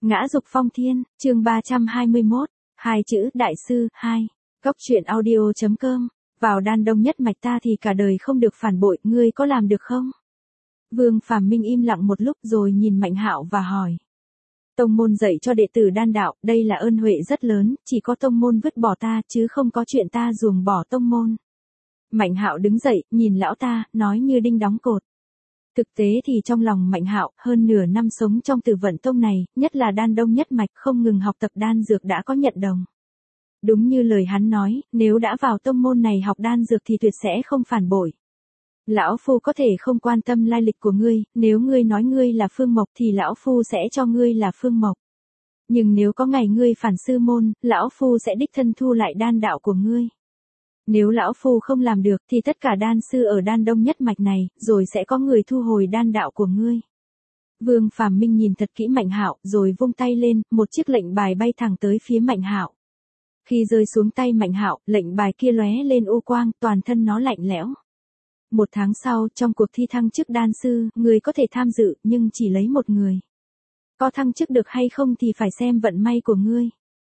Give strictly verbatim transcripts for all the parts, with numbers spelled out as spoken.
Ngã dục phong thiên, chương ba trăm hai mươi mốt, hai chữ đại sư, hai. Góc truyện audio.com, vào đan đông nhất mạch ta thì cả đời không được phản bội, ngươi có làm được không? Vương Phàm Minh im lặng một lúc rồi nhìn Mạnh Hạo và hỏi. Tông môn dạy cho đệ tử đan đạo, đây là ơn huệ rất lớn, chỉ có tông môn vứt bỏ ta chứ không có chuyện ta ruồng bỏ tông môn. Mạnh Hạo đứng dậy, nhìn lão ta, nói như đinh đóng cột. Thực tế thì trong lòng Mạnh Hạo, hơn nửa năm sống trong Tử Vận Tông này, nhất là đan đông nhất mạch không ngừng học tập đan dược đã có nhận đồng. Đúng như lời hắn nói, nếu đã vào tông môn này học đan dược thì tuyệt sẽ không phản bội. Lão Phu có thể không quan tâm lai lịch của ngươi, nếu ngươi nói ngươi là Phương Mộc thì Lão Phu sẽ cho ngươi là Phương Mộc. Nhưng nếu có ngày ngươi phản sư môn, Lão Phu sẽ đích thân thu lại đan đạo của ngươi. Nếu Lão Phu không làm được thì tất cả đan sư ở đan đông nhất mạch này, rồi sẽ có người thu hồi đan đạo của ngươi. Vương Phàm Minh nhìn thật kỹ Mạnh Hạo, rồi vung tay lên, một chiếc lệnh bài bay thẳng tới phía Mạnh Hạo. Khi rơi xuống tay Mạnh Hạo, lệnh bài kia lóe lên ô quang, toàn thân nó lạnh lẽo. Một tháng sau, trong cuộc thi thăng chức đan sư, người có thể tham dự, nhưng chỉ lấy một người. Có thăng chức được hay không thì phải xem vận may của ngươi.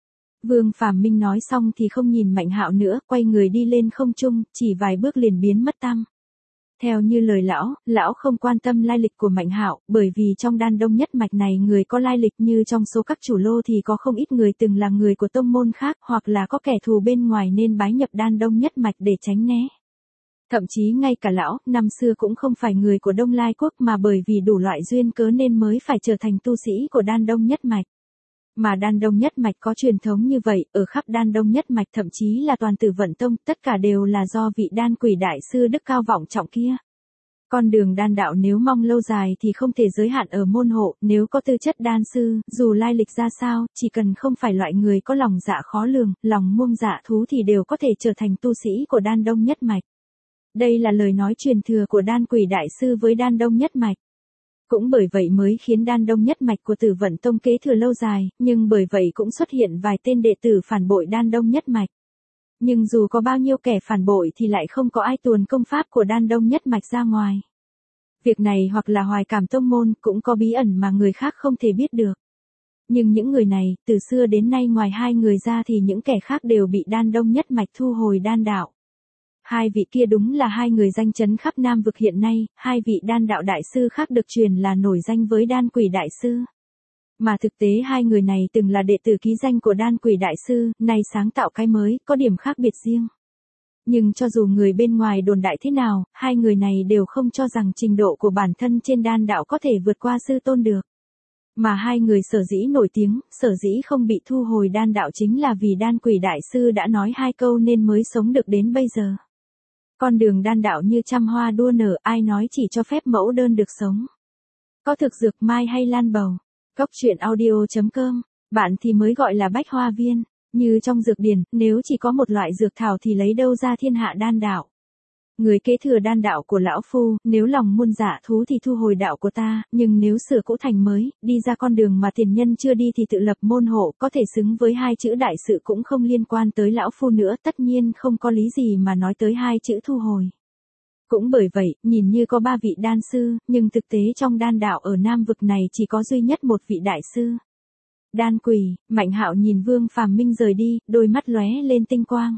Vương Phàm Minh nói xong thì không nhìn Mạnh Hạo nữa, quay người đi lên không trung, chỉ vài bước liền biến mất tăm. Theo như lời lão, lão không quan tâm lai lịch của Mạnh Hạo, bởi vì trong đan đông nhất mạch này người có lai lịch như trong số các chủ lô thì có không ít người từng là người của tông môn khác, hoặc là có kẻ thù bên ngoài nên bái nhập đan đông nhất mạch để tránh né. Thậm chí ngay cả lão, năm xưa cũng không phải người của Đông Lai Quốc mà bởi vì đủ loại duyên cớ nên mới phải trở thành tu sĩ của đan đông nhất mạch. Mà đan đông nhất mạch có truyền thống như vậy, ở khắp đan đông nhất mạch thậm chí là toàn Tử Vận Tông, tất cả đều là do vị đan quỷ đại sư đức cao vọng trọng kia. Con đường đan đạo nếu mong lâu dài thì không thể giới hạn ở môn hộ, nếu có tư chất đan sư, dù lai lịch ra sao, chỉ cần không phải loại người có lòng dạ khó lường, lòng muông dạ thú thì đều có thể trở thành tu sĩ của đan đông nhất mạch. Đây là lời nói truyền thừa của đan quỷ đại sư với đan đông nhất mạch. Cũng bởi vậy mới khiến đan đông nhất mạch của Tử Vận Tông kế thừa lâu dài, nhưng bởi vậy cũng xuất hiện vài tên đệ tử phản bội đan đông nhất mạch. Nhưng dù có bao nhiêu kẻ phản bội thì lại không có ai tuồn công pháp của đan đông nhất mạch ra ngoài. Việc này hoặc là hoài cảm tông môn, cũng có bí ẩn mà người khác không thể biết được. Nhưng những người này, từ xưa đến nay ngoài hai người ra thì những kẻ khác đều bị đan đông nhất mạch thu hồi đan đạo. Hai vị kia đúng là hai người danh chấn khắp Nam vực hiện nay, hai vị đan đạo đại sư khác được truyền là nổi danh với đan quỷ đại sư. Mà thực tế hai người này từng là đệ tử ký danh của đan quỷ đại sư, nay sáng tạo cái mới, có điểm khác biệt riêng. Nhưng cho dù người bên ngoài đồn đại thế nào, hai người này đều không cho rằng trình độ của bản thân trên đan đạo có thể vượt qua sư tôn được. Mà hai người sở dĩ nổi tiếng, sở dĩ không bị thu hồi đan đạo chính là vì đan quỷ đại sư đã nói hai câu nên mới sống được đến bây giờ. Con đường đan đạo như trăm hoa đua nở, ai nói chỉ cho phép mẫu đơn được sống. Có thực dược mai hay lan bầu. Góc truyện audio.com, bạn thì mới gọi là bách hoa viên. Như trong dược điển, nếu chỉ có một loại dược thảo thì lấy đâu ra thiên hạ đan đạo. Người kế thừa đan đạo của lão Phu, nếu lòng muôn dạ thú thì thu hồi đạo của ta, nhưng nếu sửa cũ thành mới, đi ra con đường mà tiền nhân chưa đi thì tự lập môn hộ, có thể xứng với hai chữ đại sự cũng không liên quan tới lão Phu nữa, tất nhiên không có lý gì mà nói tới hai chữ thu hồi. Cũng bởi vậy, nhìn như có ba vị đan sư, nhưng thực tế trong đan đạo ở Nam vực này chỉ có duy nhất một vị đại sư. Đan quỷ, Mạnh Hạo nhìn Vương Phàm Minh rời đi, đôi mắt lóe lên tinh quang.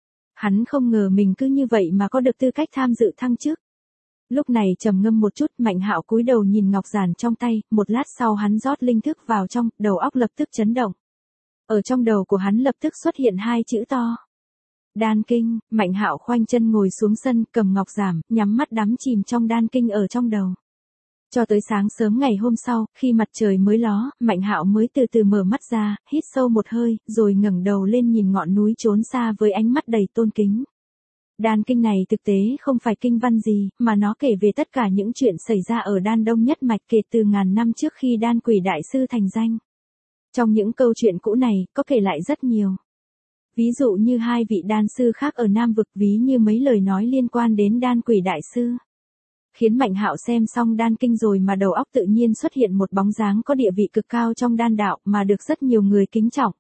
Hắn không ngờ mình cứ như vậy mà có được tư cách tham dự thăng chức. Lúc này trầm ngâm một chút, Mạnh Hạo cúi đầu nhìn ngọc giản trong tay, một lát sau hắn rót linh thức vào trong, đầu óc lập tức chấn động. Ở trong đầu của hắn lập tức xuất hiện hai chữ to. Đan kinh, Mạnh Hạo khoanh chân ngồi xuống sân, cầm ngọc giản, nhắm mắt đắm chìm trong đan kinh ở trong đầu. Cho tới sáng sớm ngày hôm sau, khi mặt trời mới ló, Mạnh Hạo mới từ từ mở mắt ra, hít sâu một hơi, rồi ngẩng đầu lên nhìn ngọn núi trốn xa với ánh mắt đầy tôn kính. Đan kinh này thực tế không phải kinh văn gì, mà nó kể về tất cả những chuyện xảy ra ở đan đông nhất mạch kể từ ngàn năm trước khi đan quỷ đại sư thành danh. Trong những câu chuyện cũ này, có kể lại rất nhiều. Ví dụ như hai vị đan sư khác ở Nam vực, ví như mấy lời nói liên quan đến đan quỷ đại sư. Khiến Mạnh Hạo xem xong đan kinh rồi mà đầu óc tự nhiên xuất hiện một bóng dáng có địa vị cực cao trong đan đạo mà được rất nhiều người kính trọng.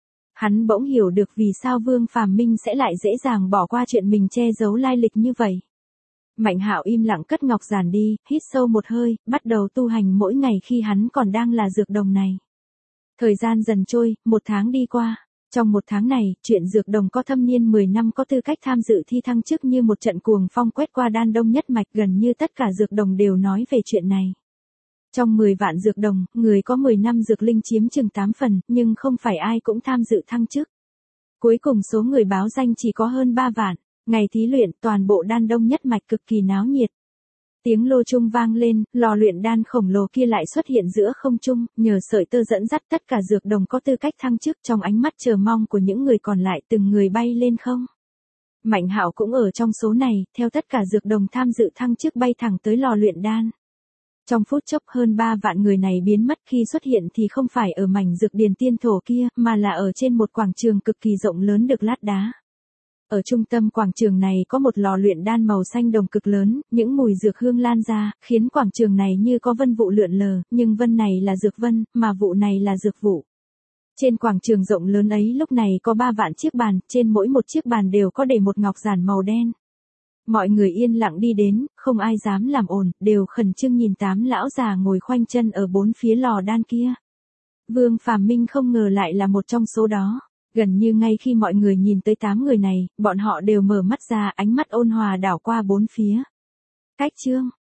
Hắn bỗng hiểu được vì sao Vương Phàm Minh sẽ lại dễ dàng bỏ qua chuyện mình che giấu lai lịch như vậy. Mạnh Hạo im lặng cất ngọc giản đi, hít sâu một hơi, bắt đầu tu hành mỗi ngày khi hắn còn đang là dược đồng này. Thời gian dần trôi, một tháng đi qua. Trong một tháng này, chuyện dược đồng có thâm niên mười năm có tư cách tham dự thi thăng chức như một trận cuồng phong quét qua Đan Đông nhất mạch, gần như tất cả dược đồng đều nói về chuyện này. Trong mười vạn dược đồng, người có mười năm dược linh chiếm chừng tám phần, nhưng không phải ai cũng tham dự thăng chức. Cuối cùng số người báo danh chỉ có hơn ba vạn. Ngày thí luyện, toàn bộ Đan Đông nhất mạch cực kỳ náo nhiệt. Tiếng lô trung vang lên, lò luyện đan khổng lồ kia lại xuất hiện giữa không trung, nhờ sợi tơ dẫn dắt tất cả dược đồng có tư cách thăng chức, trong ánh mắt chờ mong của những người còn lại từng người bay lên không. Mạnh Hạo cũng ở trong số này, theo tất cả dược đồng tham dự thăng chức bay thẳng tới lò luyện đan. Trong phút chốc hơn ba vạn người này biến mất, khi xuất hiện thì không phải ở mảnh dược điền tiên thổ kia, mà là ở trên một quảng trường cực kỳ rộng lớn được lát đá. Ở trung tâm quảng trường này có một lò luyện đan màu xanh đồng cực lớn, những mùi dược hương lan ra, khiến quảng trường này như có vân vụ lượn lờ, nhưng vân này là dược vân, mà vụ này là dược vụ. Trên quảng trường rộng lớn ấy lúc này có ba vạn chiếc bàn, trên mỗi một chiếc bàn đều có để một ngọc giản màu đen. Mọi người yên lặng đi đến, không ai dám làm ồn, đều khẩn trương nhìn tám lão già ngồi khoanh chân ở bốn phía lò đan kia. Vương Phàm Minh không ngờ lại là một trong số đó. Gần như ngay khi mọi người nhìn tới tám người này, bọn họ đều mở mắt ra, ánh mắt ôn hòa đảo qua bốn phía. Cách chương